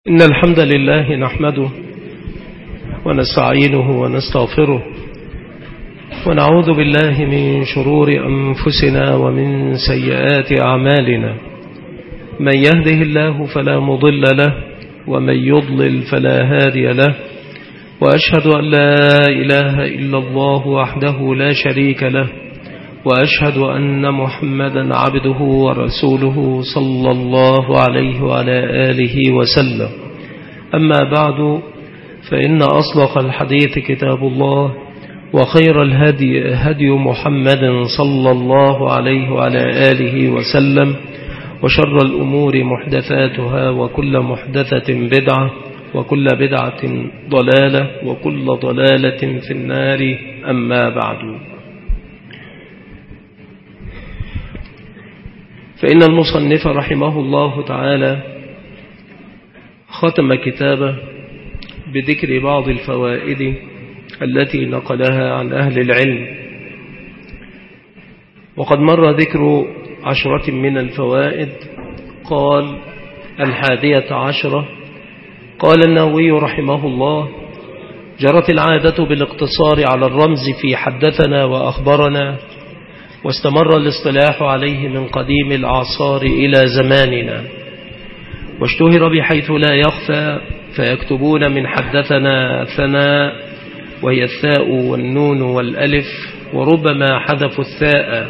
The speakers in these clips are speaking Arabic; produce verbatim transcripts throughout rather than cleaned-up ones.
إن الحمد لله نحمده ونستعينه ونستغفره ونعوذ بالله من شرور أنفسنا ومن سيئات أعمالنا. من يهده الله فلا مضل له ومن يضلل فلا هادي له، وأشهد أن لا إله إلا الله وحده لا شريك له، وأشهد أن محمدا عبده ورسوله صلى الله عليه وعلى آله وسلم. أما بعد، فإن أصدق الحديث كتاب الله، وخير الهدي هدي محمد صلى الله عليه وعلى آله وسلم، وشر الأمور محدثاتها، وكل محدثة بدعة، وكل بدعة ضلالة، وكل ضلالة في النار. أما بعد، فإن المصنف رحمه الله تعالى ختم كتابه بذكر بعض الفوائد التي نقلها عن أهل العلم، وقد مر ذكر عشرة من الفوائد. قال: الحادية عشرة، قال النووي رحمه الله: جرت العادة بالاقتصار على الرمز في حدثنا وأخبرنا، واستمر الاصطلاح عليه من قديم الأعصار إلى زماننا، واشتهر بحيث لا يخفى، فيكتبون من حدثنا ثناء، وهي الثاء والنون والألف، وربما حذفوا الثاء،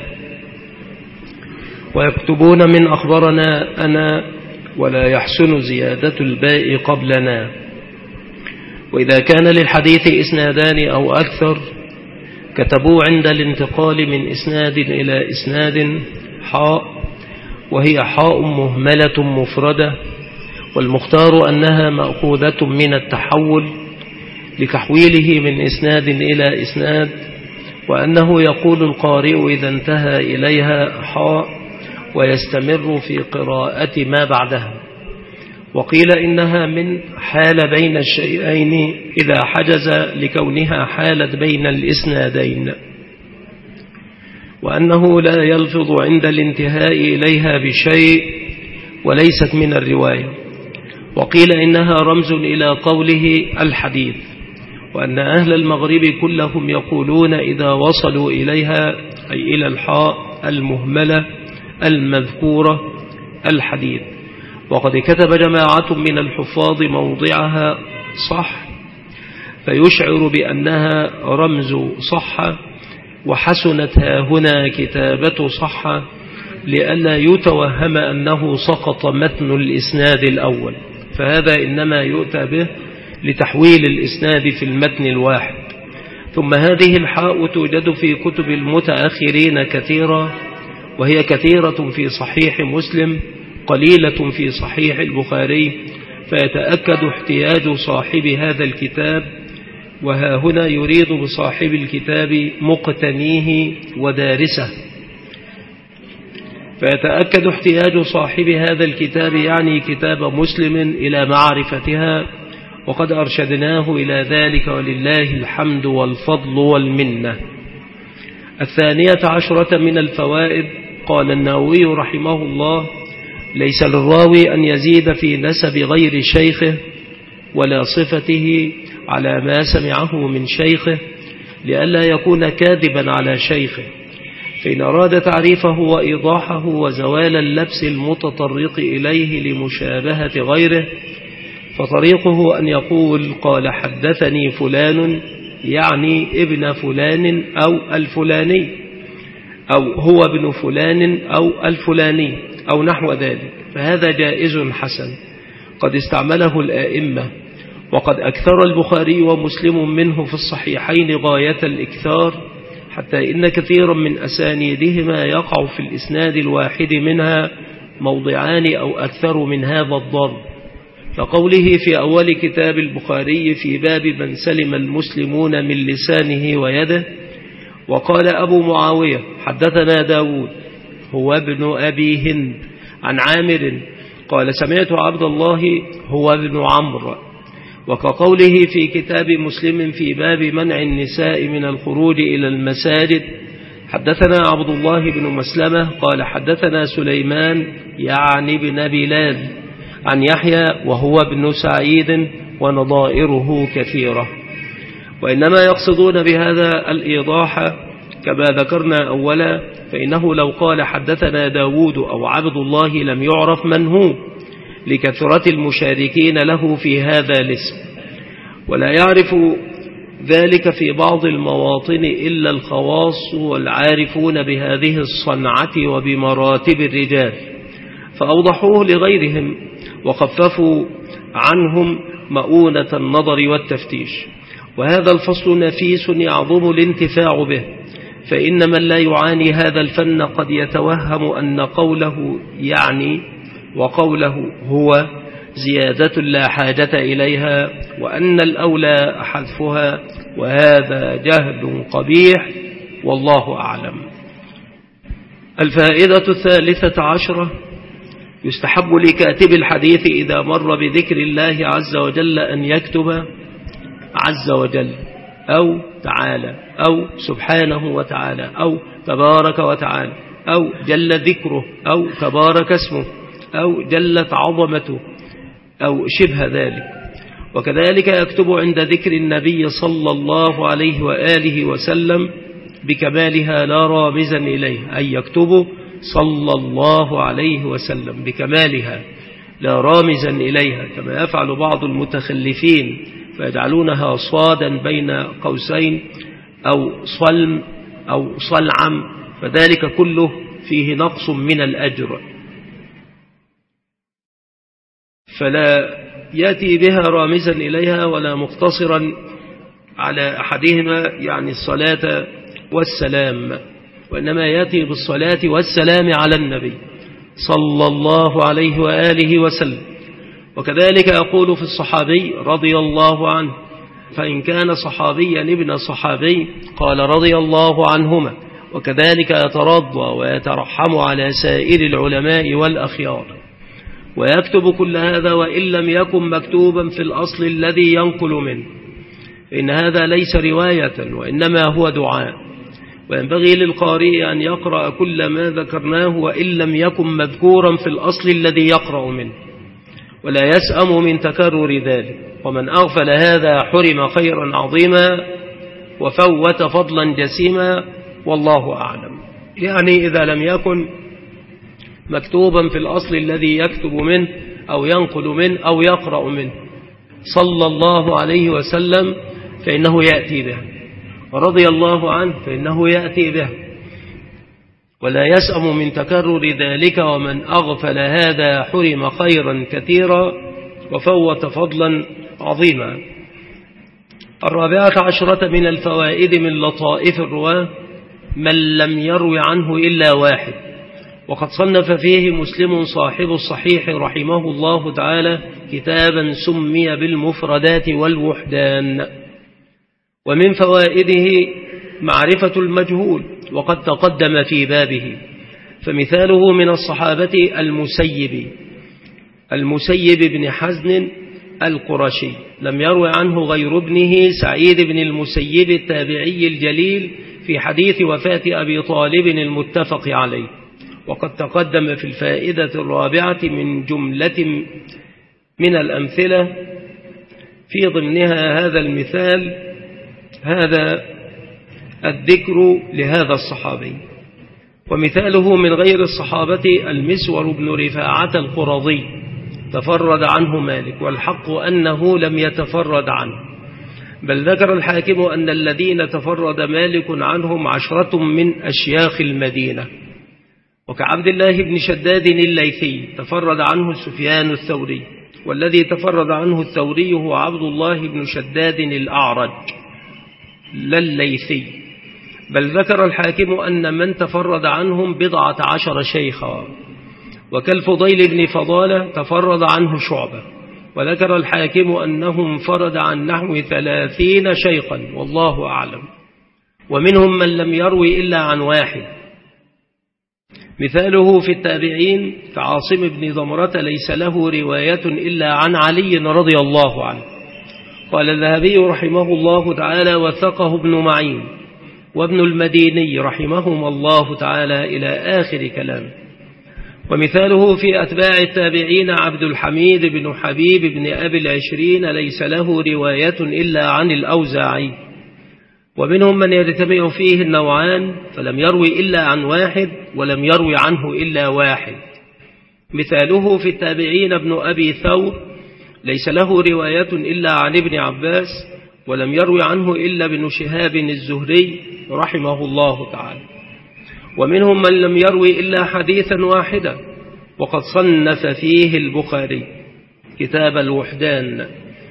ويكتبون من أخبرنا أنا، ولا يحسن زيادة الباء قبلنا. وإذا كان للحديث إسنادان أو أكثر كتبوا عند الانتقال من إسناد إلى إسناد حاء، وهي حاء مهملة مفردة، والمختار أنها مأخوذة من التحول لتحويله من إسناد إلى إسناد، وأنه يقول القارئ إذا انتهى إليها حاء ويستمر في قراءة ما بعدها. وقيل إنها من حال بين الشيئين إذا حجز لكونها حالت بين الإسنادين، وأنه لا يلفظ عند الانتهاء إليها بشيء وليست من الرواية. وقيل إنها رمز إلى قوله الحديث، وأن أهل المغرب كلهم يقولون إذا وصلوا إليها أي إلى الحاء المهملة المذكورة الحديث. وقد كتب جماعة من الحفاظ موضعها صح، فيشعر بأنها رمز صح، وحسنت هنا كتابة صح لئلا يتوهم أنه سقط متن الإسناد الأول، فهذا إنما يؤتى به لتحويل الإسناد في المتن الواحد. ثم هذه الحاء توجد في كتب المتأخرين كثيرة، وهي كثيرة في صحيح مسلم، قليلة في صحيح البخاري، فيتأكد احتياج صاحب هذا الكتاب. وها هنا يريد بصاحب الكتاب مقتنيه ودارسه، فيتأكد احتياج صاحب هذا الكتاب يعني كتاب مسلم إلى معرفتها، وقد أرشدناه إلى ذلك، ولله الحمد والفضل والمنة. الثانية عشرة من الفوائد، قال النووي رحمه الله: ليس للراوي أن يزيد في نسب غير شيخه ولا صفته على ما سمعه من شيخه، لئلا يكون كاذبا على شيخه، فإن أراد تعريفه وإيضاحه وزوال اللبس المتطرق إليه لمشابهة غيره، فطريقه أن يقول: قال حدثني فلان، يعني ابن فلان أو الفلاني، أو هو ابن فلان أو الفلاني، أو نحو ذلك، فهذا جائز حسن قد استعمله الآئمة، وقد أكثر البخاري ومسلم منه في الصحيحين غاية الإكثار، حتى إن كثيرا من أسانيدهما يقع في الإسناد الواحد منها موضعان أو أكثر من هذا الضرب، كقوله في أول كتاب البخاري في باب من سلم المسلمون من لسانه ويده: وقال أبو معاوية حدثنا داود هو ابن أبي هند عن عامر قال سمعت عبد الله هو ابن عمرو. وكقوله في كتاب مسلم في باب منع النساء من الخروج إلى المساجد: حدثنا عبد الله بن مسلمة قال حدثنا سليمان يعني بن بلال عن يحيى وهو ابن سعيد ونظائره كثيرة. وإنما يقصدون بهذا الإيضاح كما ذكرنا أولا، فإنه لو قال حدثنا داود أو عبد الله لم يعرف من هو لكثرة المشاركين له في هذا الاسم، ولا يعرف ذلك في بعض المواطن إلا الخواص والعارفون بهذه الصنعة وبمراتب الرجال، فأوضحوه لغيرهم وخففوا عنهم مؤونة النظر والتفتيش. وهذا الفصل نفيس يعظم الانتفاع به، فإن من لا يعاني هذا الفن قد يتوهم أن قوله يعني وقوله هو زيادة لا حاجة إليها، وأن الأولى حذفها، وهذا جهل قبيح والله أعلم. الفائدة الثالثة عشرة: يستحب لكاتب الحديث إذا مر بذكر الله عز وجل أن يكتب عز وجل أو تعالى أو سبحانه وتعالى أو تبارك وتعالى أو جل ذكره أو تبارك اسمه أو جلت عظمته أو شبه ذلك. وكذلك يكتب عند ذكر النبي صلى الله عليه وآله وسلم بكمالها لا رامزا إليه، أي يكتب صلى الله عليه وسلم بكمالها لا رامزا إليها، كما يفعل بعض المتخلفين فيجعلونها صادا بين قوسين أو صلم أو صلعم، فذلك كله فيه نقص من الأجر، فلا يأتي بها رامزا إليها ولا مقتصرا على أحدهما يعني الصلاة والسلام، وإنما يأتي بالصلاة والسلام على النبي صلى الله عليه وآله وسلم. وكذلك يقول في الصحابي رضي الله عنه، فإن كان صحابيا ابن صحابي قال رضي الله عنهما، وكذلك يترضى ويترحم على سائر العلماء والأخيار، ويكتب كل هذا وإن لم يكن مكتوبا في الأصل الذي ينقل منه، إن هذا ليس رواية وإنما هو دعاء. وينبغي للقارئ أن يقرأ كل ما ذكرناه وإن لم يكن مذكورا في الأصل الذي يقرأ منه، ولا يسأم من تكرر ذلك. ومن أغفل هذا حرم خيرا عظيما وفوت فضلا جسيما والله أعلم. يعني إذا لم يكن مكتوبا في الأصل الذي يكتب منه أو ينقل منه أو يقرأ منه صلى الله عليه وسلم فإنه يأتي به، ورضي الله عنه فإنه يأتي به، ولا يسأم من تكرر ذلك. ومن أغفل هذا حرم خيرا كثيرا وفوت فضلا عظيما. الرابعة عشرة من الفوائد من لطائف الرواة من لم يروي عنه إلا واحد، وقد صنف فيه مسلم صاحب الصحيح رحمه الله تعالى كتابا سمي بالمفردات والوحدان. ومن فوائده معرفة المجهول، وقد تقدم في بابه، فمثاله من الصحابة المسيب المسيب بن حزن القرشي، لم يروي عنه غير ابنه سعيد بن المسيب التابعي الجليل في حديث وفاة أبي طالب المتفق عليه. وقد تقدم في الفائدة الرابعة من جملة من الأمثلة في ضمنها هذا المثال، هذا الذكر لهذا الصحابي. ومثاله من غير الصحابة المسور بن رفاعة القرظي تفرد عنه مالك، والحق أنه لم يتفرد عنه، بل ذكر الحاكم أن الذين تفرد مالك عنهم عشرة من أشياخ المدينة، وكعبد الله بن شداد الليثي تفرد عنه سفيان الثوري، والذي تفرد عنه الثوري هو عبد الله بن شداد الأعرج لا الليثي، بل ذكر الحاكم أن من تفرد عنهم بضعة عشر شيخا، وكالفضيل بن فضالة تفرد عنه شعبة، وذكر الحاكم أنه انفرد عن نحو ثلاثين شيخا والله أعلم. ومنهم من لم يروي إلا عن واحد، مثاله في التابعين كعاصم بن ضمرة ليس له رواية إلا عن علي رضي الله عنه. قال الذهبي رحمه الله تعالى وثقه ابن معين وابن المديني رحمهما الله تعالى إلى آخر كلام. ومثاله في أتباع التابعين عبد الحميد بن حبيب بن أبي العشرين ليس له رواية إلا عن الأوزاعي. ومنهم من يجتمع فيه النوعان فلم يروي إلا عن واحد ولم يروي عنه إلا واحد. مثاله في التابعين ابن أبي ثور ليس له رواية إلا عن ابن عباس ولم يروي عنه إلا ابن شهاب الزهري رحمه الله تعالى. ومنهم من لم يروي إلا حديثا واحدا وقد صنف فيه البخاري كتاب الوحدان.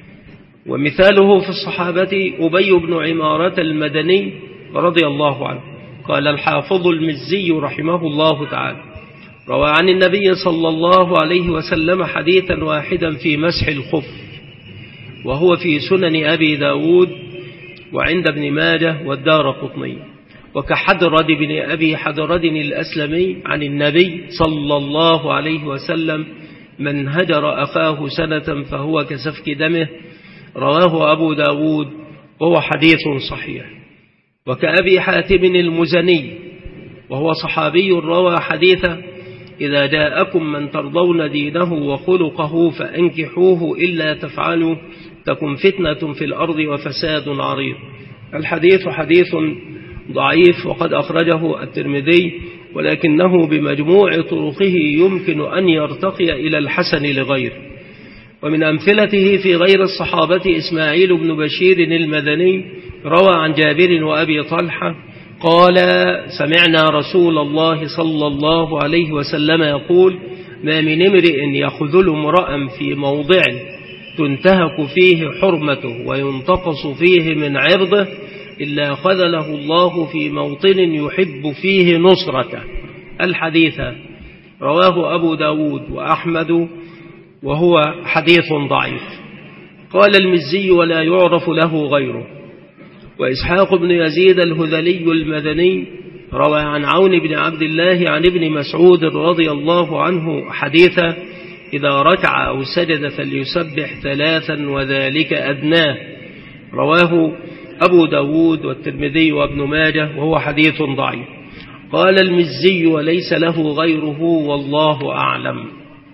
ومثاله في الصحابة أبي بن عمارة المدني رضي الله عنه. قال الحافظ المزي رحمه الله تعالى روى عن النبي صلى الله عليه وسلم حديثا واحدا في مسح الخف، وهو في سنن أبي داود وعند ابن ماجه والدارقطني. وكحدرد بن أبي حدرد الأسلمي عن النبي صلى الله عليه وسلم من هجر أخاه سنة فهو كسفك دمه، رواه أبو داود وهو حديث صحيح. وكأبي حاتم المزني وهو صحابي روى حديثه إذا جاءكم من ترضون دينه وخلقه فأنكحوه إلا تفعلوا تكن فتنة في الأرض وفساد عريض. الحديث حديث ضعيف وقد أخرجه الترمذي، ولكنه بمجموع طرقه يمكن أن يرتقي إلى الحسن لغيره. ومن أمثلته في غير الصحابة إسماعيل بن بشير المدني روى عن جابر وأبي طلحة قال سمعنا رسول الله صلى الله عليه وسلم يقول ما من امرئ يخذل امرأ في موضع تنتهك فيه حرمته وينتقص فيه من عرضه إلا خذله الله في موطن يحب فيه نصرته. الحديث رواه أبو داود وأحمد وهو حديث ضعيف. قال المزي ولا يعرف له غيره. وإسحاق بن يزيد الهذلي المدني روى عن عون بن عبد الله عن ابن مسعود رضي الله عنه حديثا إذا ركع أو سجد فليسبح ثلاثا وذلك أدناه، رواه أبو داود والترمذي وابن ماجه وهو حديث ضعيف. قال المزي وليس له غيره والله أعلم.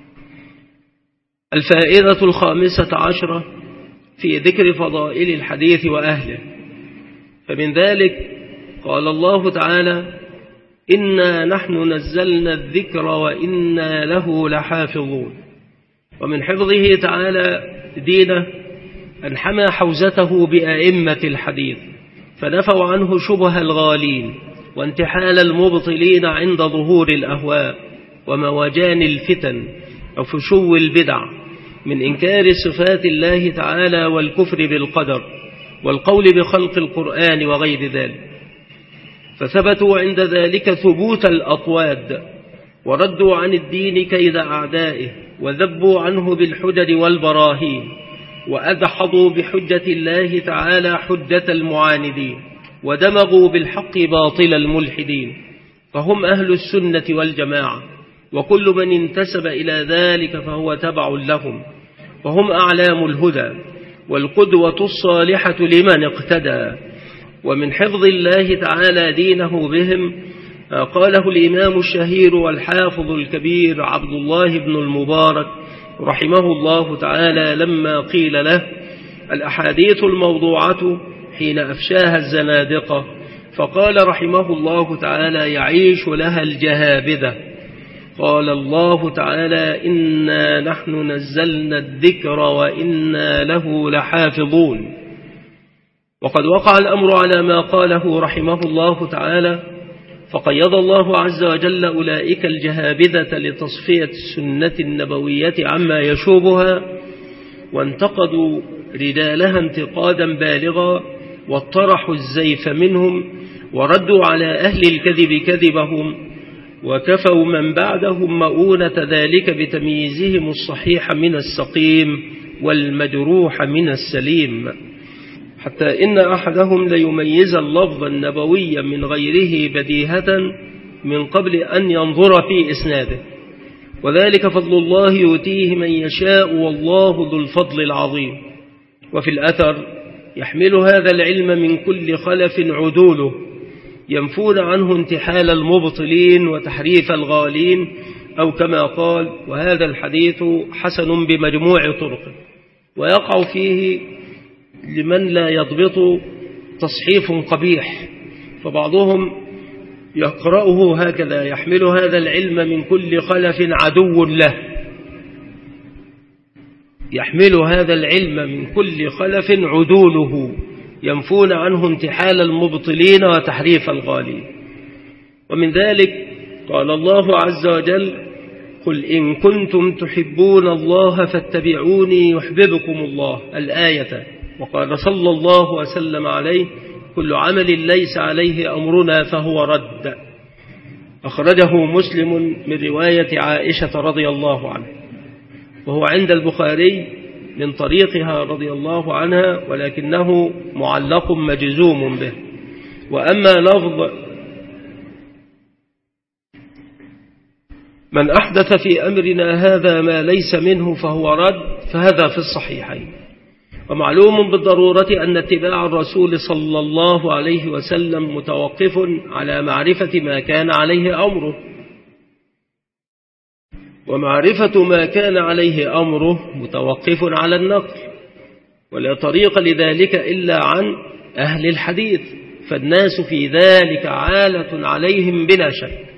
الفائدة الخامسة عشرة في ذكر فضائل الحديث وأهله. فمن ذلك قال الله تعالى إنا نحن نزلنا الذكر وإنا له لحافظون. ومن حفظه تعالى دينه أن حمى حوزته بأئمة الحديث فنفوا عنه شبه الغالين وانتحال المبطلين عند ظهور الأهواء ومواجان الفتن وفشو البدع من إنكار صفات الله تعالى والكفر بالقدر والقول بخلق القرآن وغير ذلك. فثبتوا عند ذلك ثبوت الأطواد وردوا عن الدين كيد أعدائه وذبوا عنه بالحجج والبراهين وأدحضوا بحجة الله تعالى حجة المعاندين ودمغوا بالحق باطل الملحدين. فهم أهل السنة والجماعة، وكل من انتسب إلى ذلك فهو تبع لهم، وهم أعلام الهدى والقدوة الصالحة لمن اقتدى. ومن حفظ الله تعالى دينه بهم قاله الإمام الشهير والحافظ الكبير عبد الله بن المبارك رحمه الله تعالى لما قيل له الأحاديث الموضوعة حين أفشاها الزنادقة، فقال رحمه الله تعالى يعيش لها الجهابذة. قال الله تعالى إنا نحن نزلنا الذكر وإنا له لحافظون. وقد وقع الأمر على ما قاله رحمه الله تعالى، فقيض الله عز وجل أولئك الجهابذة لتصفية السنة النبوية عما يشوبها، وانتقدوا رجالها انتقادا بالغا واطرحوا الزيف منهم وردوا على أهل الكذب كذبهم، وكفوا من بعدهم مؤونة ذلك بتمييزهم الصحيح من السقيم والمجروح من السليم، حتى إن أحدهم ليميز اللفظ النبوي من غيره بديهة من قبل أن ينظر في إسناده، وذلك فضل الله يؤتيه من يشاء والله ذو الفضل العظيم. وفي الأثر يحمل هذا العلم من كل خلف عدوله، ينفون عنه انتحال المبطلين وتحريف الغالين أو كما قال: وهذا الحديث حسن بمجموع طرقه. ويقع فيه لمن لا يضبط تصحيف قبيح، فبعضهم يقرأه هكذا: يحمل هذا العلم من كل خلف عدو له، يحمل هذا العلم من كل خلف عدوله، ينفون عنه انتحال المبطلين وتحريف الغالين. ومن ذلك قال الله عز وجل: قل إن كنتم تحبون الله فاتبعوني يحببكم الله، الآية. وقال صلى الله وسلم عليه: كل عمل ليس عليه أمرنا فهو رد. أخرجه مسلم من رواية عائشة رضي الله عنها، وهو عند البخاري من طريقها رضي الله عنها، ولكنه معلق مجزوم به. وأما لفظ من أحدث في أمرنا هذا ما ليس منه فهو رد، فهذا في الصحيحين. ومعلوم بالضرورة أن اتباع الرسول صلى الله عليه وسلم متوقف على معرفة ما كان عليه أمره، ومعرفة ما كان عليه أمره متوقف على النقل، ولا طريق لذلك إلا عن أهل الحديث، فالناس في ذلك عالة عليهم بلا شك.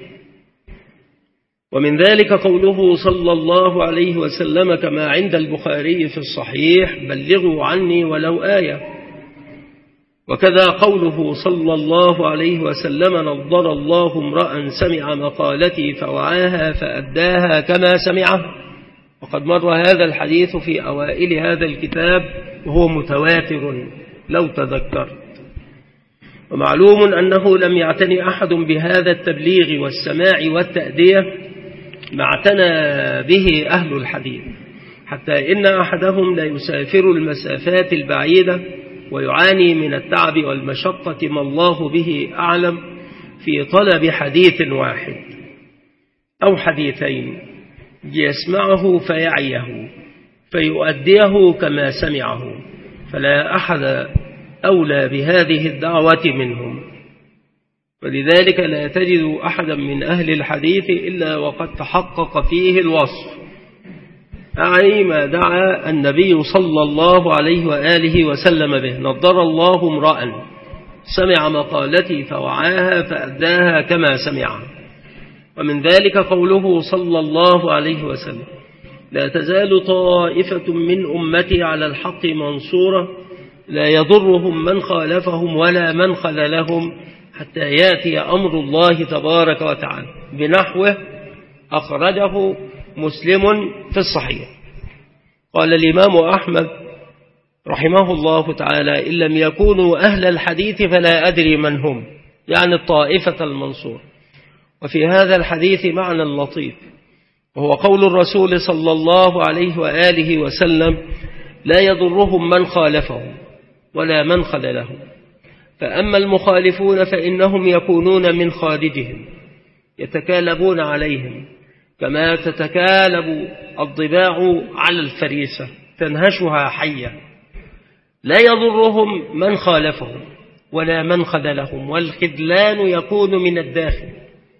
ومن ذلك قوله صلى الله عليه وسلم كما عند البخاري في الصحيح: بلغوا عني ولو آية. وكذا قوله صلى الله عليه وسلم: نضر الله امرأ سمع مقالتي فوعاها فأداها كما سمعها. وقد مر هذا الحديث في أوائل هذا الكتاب وهو متواتر لو تذكرت. ومعلوم أنه لم يعتني أحد بهذا التبليغ والسماع والتأدية ما اعتنى به أهل الحديث، حتى إن أحدهم لا يسافر المسافات البعيدة ويعاني من التعب والمشقة ما الله به أعلم في طلب حديث واحد أو حديثين يسمعه فيعيه فيؤديه كما سمعه، فلا أحد أولى بهذه الدعوة منهم. ولذلك لا تجد أحدا من أهل الحديث إلا وقد تحقق فيه الوصف، أعني ما دعا النبي صلى الله عليه وآله وسلم به: نضر الله امرأ سمع مقالتي فوعاها فأداها كما سمعها. ومن ذلك قوله صلى الله عليه وسلم: لا تزال طائفة من أمتي على الحق منصورة لا يضرهم من خالفهم ولا من خذلهم حتى يأتي أمر الله تبارك وتعالى، بنحوه أخرجه مسلم في الصحيح. قال الإمام أحمد رحمه الله تعالى: إن لم يكونوا أهل الحديث فلا أدري من هم، يعني الطائفة المنصور. وفي هذا الحديث معنى لطيف، وهو قول الرسول صلى الله عليه وآله وسلم: لا يضرهم من خالفهم ولا من خذلهم. فأما المخالفون فإنهم يكونون من خارجهم يتكالبون عليهم كما تتكالب الضباع على الفريسة تنهشها حية. لا يضرهم من خالفهم ولا من خذلهم، والخذلان يكون من الداخل،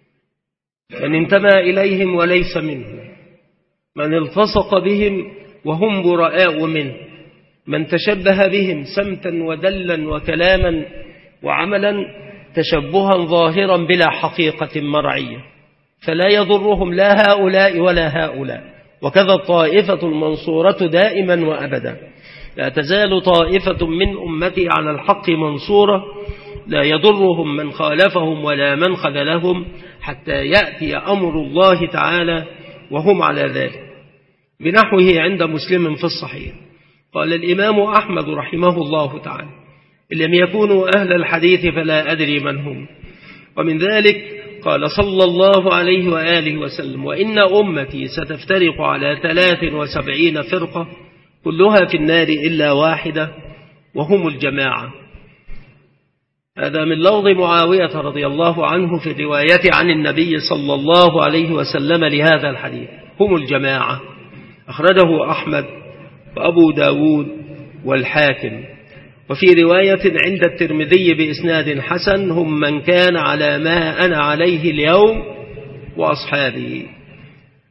من انتمى إليهم وليس منهم، من التصق بهم وهم براء منه، من تشبه بهم سمتا ودلا وكلاما وعملا تشبها ظاهرا بلا حقيقة مرعية، فلا يضرهم لا هؤلاء ولا هؤلاء. وكذا الطائفة المنصورة دائما وأبدا، لا تزال طائفة من أمتي على الحق منصورة لا يضرهم من خالفهم ولا من خذلهم حتى يأتي أمر الله تعالى وهم على ذلك، بنحوه عند مسلم في الصحيح. قال الإمام أحمد رحمه الله تعالى: إن لم يكونوا أهل الحديث فلا أدري من هم. ومن ذلك قال صلى الله عليه وآله وسلم: وإن أمتي ستفترق على ثلاث وسبعين فرقة كلها في النار إلا واحدة وهم الجماعة. هذا من لفظ معاوية رضي الله عنه في الرواية عن النبي صلى الله عليه وسلم لهذا الحديث: هم الجماعة. أخرجه أحمد وأبو داود والحاكم. وفي رواية عند الترمذي بإسناد حسن: هم من كان على ما أنا عليه اليوم وأصحابي.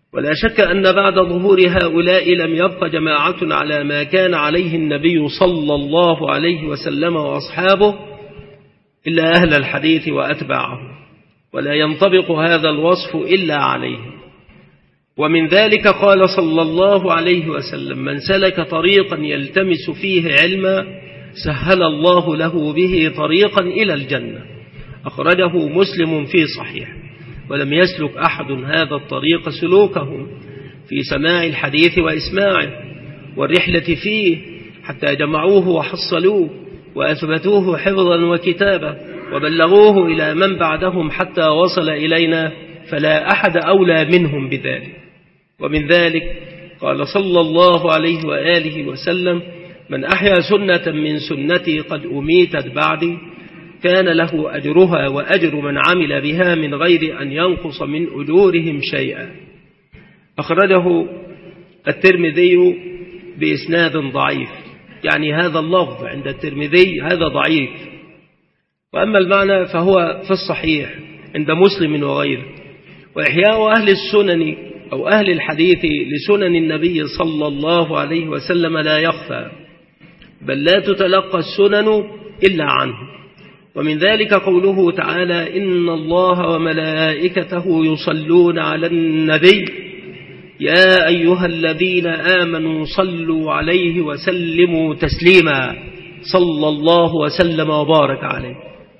ولا شك أن بعد ظهور هؤلاء لم يبق جماعة على ما كان عليه النبي صلى الله عليه وسلم وأصحابه إلا أهل الحديث وأتباعه، ولا ينطبق هذا الوصف إلا عليهم. ومن ذلك قال صلى الله عليه وسلم: من سلك طريقا يلتمس فيه علما سهل الله له به طريقا إلى الجنة، أخرجه مسلم في صحيح. ولم يسلك أحد هذا الطريق سلوكه في سماع الحديث وإسماعه والرحلة فيه حتى جمعوه وحصلوه وأثبتوه حفظا وكتابة وبلغوه إلى من بعدهم حتى وصل إلينا، فلا أحد أولى منهم بذلك. ومن ذلك قال صلى الله عليه وآله وسلم: من أحيا سنة من سنتي قد أميتت بعدي كان له أجرها وأجر من عمل بها من غير أن ينقص من أجورهم شيئا. أخرجه الترمذي بإسناد ضعيف، يعني هذا اللفظ عند الترمذي هذا ضعيف، وأما المعنى فهو في الصحيح عند مسلم وغيره. وإحياء أهل السنن أو أهل الحديث لسنن النبي صلى الله عليه وسلم لا يخفى، بل لا تتلقى السنن إلا عنه. ومن ذلك قوله تعالى: إن الله وملائكته يصلون على النبي يا أيها الذين آمنوا صلوا عليه وسلموا تسليما، صلى الله وسلم وبارك عليه.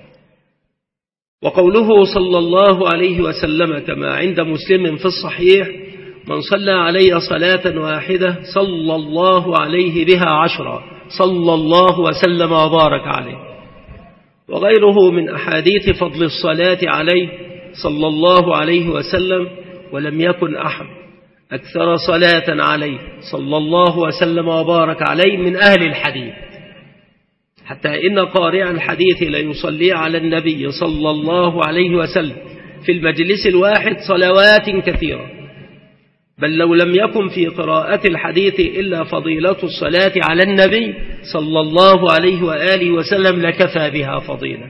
وقوله صلى الله عليه وسلم كما عند مسلم في الصحيح: من صلى علي صلاة واحدة صلى الله عليه بها عشرا، صلى الله وسلم وبارك عليه. وغيره من أحاديث فضل الصلاة عليه صلى الله عليه وسلم، ولم يكن أحد أكثر صلاة عليه صلى الله وسلم وبارك عليه من أهل الحديث، حتى إن قارئ الحديث ليصلي على النبي صلى الله عليه وسلم في المجلس الواحد صلوات كثيرة، بل لو لم يكن في قراءة الحديث إلا فضيلة الصلاة على النبي صلى الله عليه وآله وسلم لكفى بها فضيلة.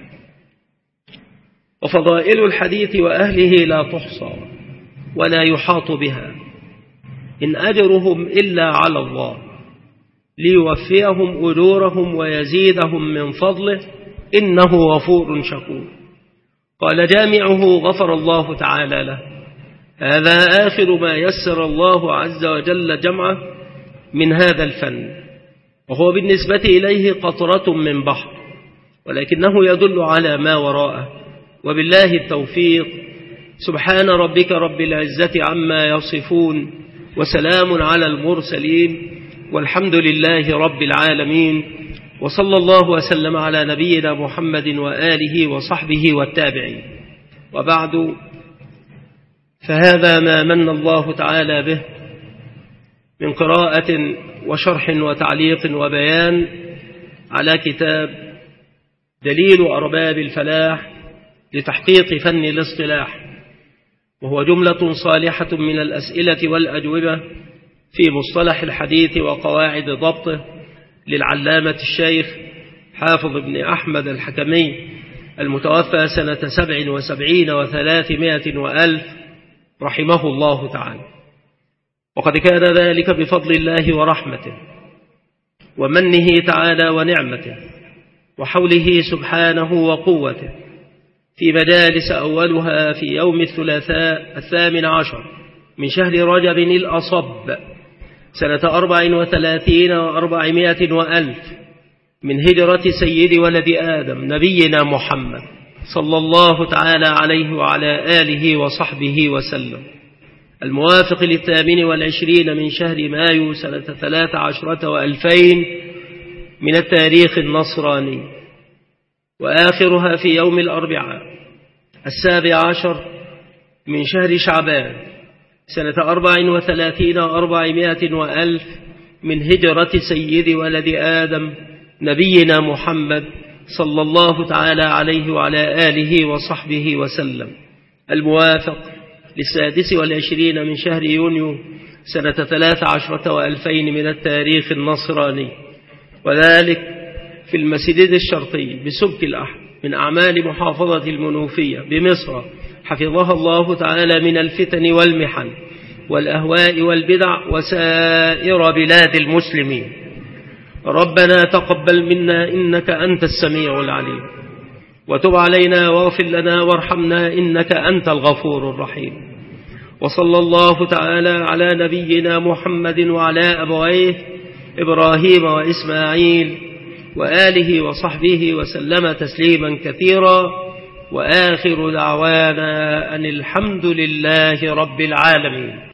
وفضائل الحديث وأهله لا تحصى ولا يحاط بها، إن أجرهم إلا على الله ليوفيهم أجورهم ويزيدهم من فضله إنه غفور شكور. قال جامعه غفر الله تعالى له: هذا آخر ما يسر الله عز وجل جمعه من هذا الفن، وهو بالنسبة إليه قطرة من بحر، ولكنه يدل على ما وراءه. وبالله التوفيق. سبحان ربك رب العزة عما يصفون، وسلام على المرسلين، والحمد لله رب العالمين، وصلى الله وسلم على نبينا محمد وآله وصحبه والتابعين. وبعد، فهذا ما من الله تعالى به من قراءة وشرح وتعليق وبيان على كتاب دليل أرباب الفلاح لتحقيق فن الاصطلاح، وهو جملة صالحة من الأسئلة والأجوبة في مصطلح الحديث وقواعد ضبطه للعلامة الشيخ حافظ بن أحمد الحكمي المتوفى سنة سبع وسبعين وثلاثمائة وألف رحمه الله تعالى. وقد كان ذلك بفضل الله ورحمته ومنه تعالى ونعمته وحوله سبحانه وقوته، في مجالس أولها في يوم الثلاثاء الثامن عشر من شهر رجب الأصب سنة أربع وثلاثين وأربعمائة وألف من هجرة سيد ولد آدم نبينا محمد صلى الله تعالى عليه وعلى آله وصحبه وسلم، الموافق للثامن والعشرين من شهر مايو سنة ثلاث عشرة وألفين من التاريخ النصراني، وآخرها في يوم الأربعاء السابع عشر من شهر شعبان سنة أربع وثلاثين وأربعمائة وألف من هجرة سيد ولد آدم نبينا محمد صلى الله تعالى عليه وعلى آله وصحبه وسلم، الموافق للسادس والعشرين من شهر يونيو سنة ثلاث عشرة وألفين من التاريخ النصراني، وذلك في المسجد الشرقي بسبك الأحد من أعمال محافظة المنوفية بمصر، حفظها الله تعالى من الفتن والمحن والأهواء والبدع وسائر بلاد المسلمين. ربنا تقبل منا إنك أنت السميع العليم، وتب علينا واغفر لنا وارحمنا إنك أنت الغفور الرحيم. وصلى الله تعالى على نبينا محمد وعلى أبويه إبراهيم وإسماعيل وآله وصحبه وسلم تسليما كثيرا، وآخر دعوانا أن الحمد لله رب العالمين.